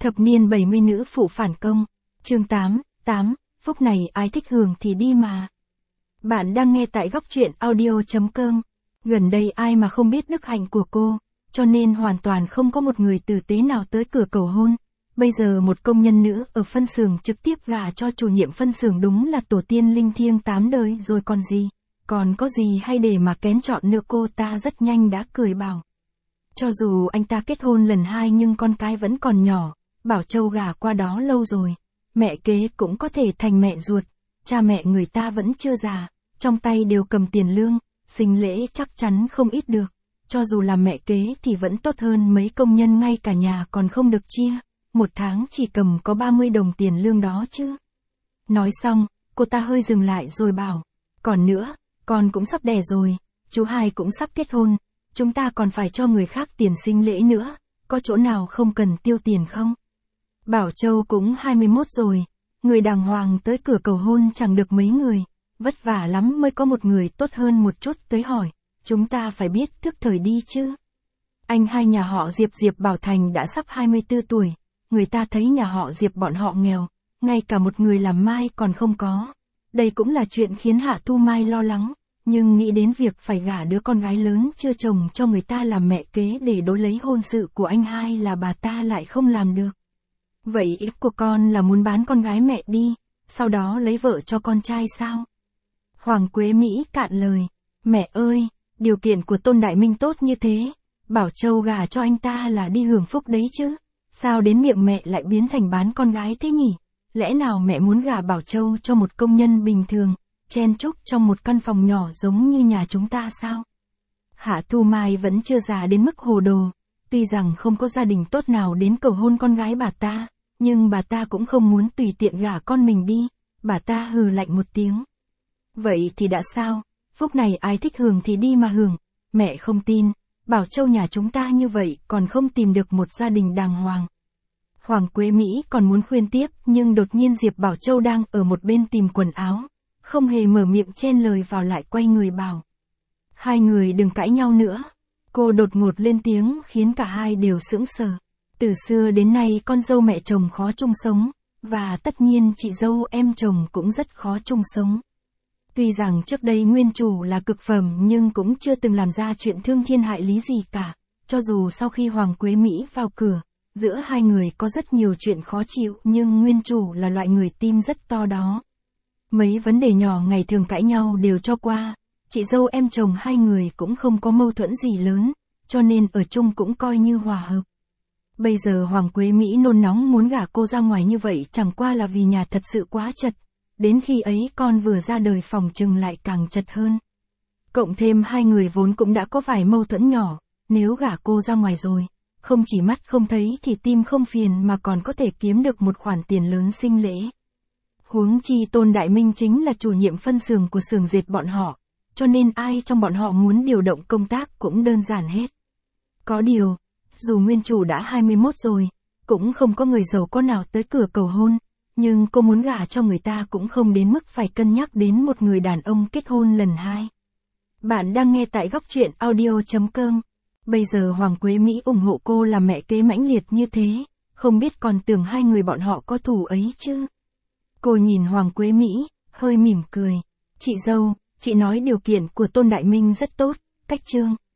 Thập niên 70 nữ phụ phản công. Chương 8, phúc này ai thích hưởng thì đi mà. Bạn đang nghe tại góc truyện audio.com. Gần đây ai mà không biết đức hạnh của cô, cho nên hoàn toàn không có một người tử tế nào tới cửa cầu hôn. Bây giờ một công nhân nữ ở phân xưởng trực tiếp gả cho chủ nhiệm phân xưởng, đúng là tổ tiên linh thiêng 8 đời rồi còn gì. Còn có gì hay để mà kén chọn nữa. Cô ta rất nhanh đã cười bảo. Cho dù anh ta kết hôn lần 2 nhưng con cái vẫn còn nhỏ, Bảo Châu gả qua đó lâu rồi. Mẹ kế cũng có thể thành mẹ ruột, cha mẹ người ta vẫn chưa già, trong tay đều cầm tiền lương, sinh lễ chắc chắn không ít được. Cho dù là mẹ kế thì vẫn tốt hơn mấy công nhân ngay cả nhà còn không được chia, một tháng chỉ cầm có 30 đồng tiền lương đó chứ. Nói xong, cô ta hơi dừng lại rồi bảo, còn nữa, con cũng sắp đẻ rồi, chú hai cũng sắp kết hôn, chúng ta còn phải cho người khác tiền sinh lễ nữa, có chỗ nào không cần tiêu tiền không? Bảo Châu cũng 21 rồi, người đàng hoàng tới cửa cầu hôn chẳng được mấy người, vất vả lắm mới có một người tốt hơn một chút tới hỏi, chúng ta phải biết thức thời đi chứ. Anh hai nhà họ Diệp Bảo Thành đã sắp 24 tuổi, người ta thấy nhà họ Diệp bọn họ nghèo, ngay cả một người làm mai còn không có. Đây cũng là chuyện khiến Hạ Thu Mai lo lắng, nhưng nghĩ đến việc phải gả đứa con gái lớn chưa chồng cho người ta làm mẹ kế để đối lấy hôn sự của anh hai là bà ta lại không làm được. Vậy ý của con là muốn bán con gái mẹ đi, sau đó lấy vợ cho con trai sao? Hoàng Quế Mỹ cạn lời, mẹ ơi, điều kiện của Tôn Đại Minh tốt như thế, Bảo Châu gả cho anh ta là đi hưởng phúc đấy chứ, sao đến miệng mẹ lại biến thành bán con gái thế nhỉ? Lẽ nào mẹ muốn gả Bảo Châu cho một công nhân bình thường, chen chúc trong một căn phòng nhỏ giống như nhà chúng ta sao? Hạ Thu Mai vẫn chưa già đến mức hồ đồ, tuy rằng không có gia đình tốt nào đến cầu hôn con gái bà ta, nhưng bà ta cũng không muốn tùy tiện gả con mình đi, bà ta hừ lạnh một tiếng. Vậy thì đã sao, phúc này ai thích hưởng thì đi mà hưởng, mẹ không tin, Bảo Châu nhà chúng ta như vậy còn không tìm được một gia đình đàng hoàng. Hoàng Quế Mỹ còn muốn khuyên tiếp nhưng đột nhiên Diệp Bảo Châu đang ở một bên tìm quần áo, không hề mở miệng chen lời vào lại quay người bảo. Hai người đừng cãi nhau nữa. Cô đột ngột lên tiếng khiến cả hai đều sững sờ. Từ xưa đến nay con dâu mẹ chồng khó chung sống, và tất nhiên chị dâu em chồng cũng rất khó chung sống. Tuy rằng trước đây nguyên chủ là cực phẩm nhưng cũng chưa từng làm ra chuyện thương thiên hại lý gì cả, cho dù sau khi Hoàng Quế Mỹ vào cửa, giữa hai người có rất nhiều chuyện khó chịu nhưng nguyên chủ là loại người tim rất to đó. Mấy vấn đề nhỏ ngày thường cãi nhau đều cho qua, chị dâu em chồng hai người cũng không có mâu thuẫn gì lớn, cho nên ở chung cũng coi như hòa hợp. Bây giờ Hoàng Quế Mỹ nôn nóng muốn gả cô ra ngoài như vậy chẳng qua là vì nhà thật sự quá chật, đến khi ấy con vừa ra đời phòng chừng lại càng chật hơn. Cộng thêm hai người vốn cũng đã có vài mâu thuẫn nhỏ, nếu gả cô ra ngoài rồi, không chỉ mắt không thấy thì tim không phiền mà còn có thể kiếm được một khoản tiền lớn sinh lễ. Huống chi Tôn Đại Minh chính là chủ nhiệm phân xưởng của xưởng dệt bọn họ, cho nên ai trong bọn họ muốn điều động công tác cũng đơn giản hết. Có điều, dù nguyên chủ đã 21 rồi, cũng không có người giàu có nào tới cửa cầu hôn, nhưng cô muốn gả cho người ta cũng không đến mức phải cân nhắc đến một người đàn ông kết hôn lần 2. Bạn đang nghe tại góc truyện audio.com. Bây giờ Hoàng Quế Mỹ ủng hộ cô là mẹ kế mãnh liệt như thế, không biết còn tưởng hai người bọn họ có thù ấy chứ. Cô nhìn Hoàng Quế Mỹ, hơi mỉm cười. Chị dâu, chị nói điều kiện của Tôn Đại Minh rất tốt, cách chương.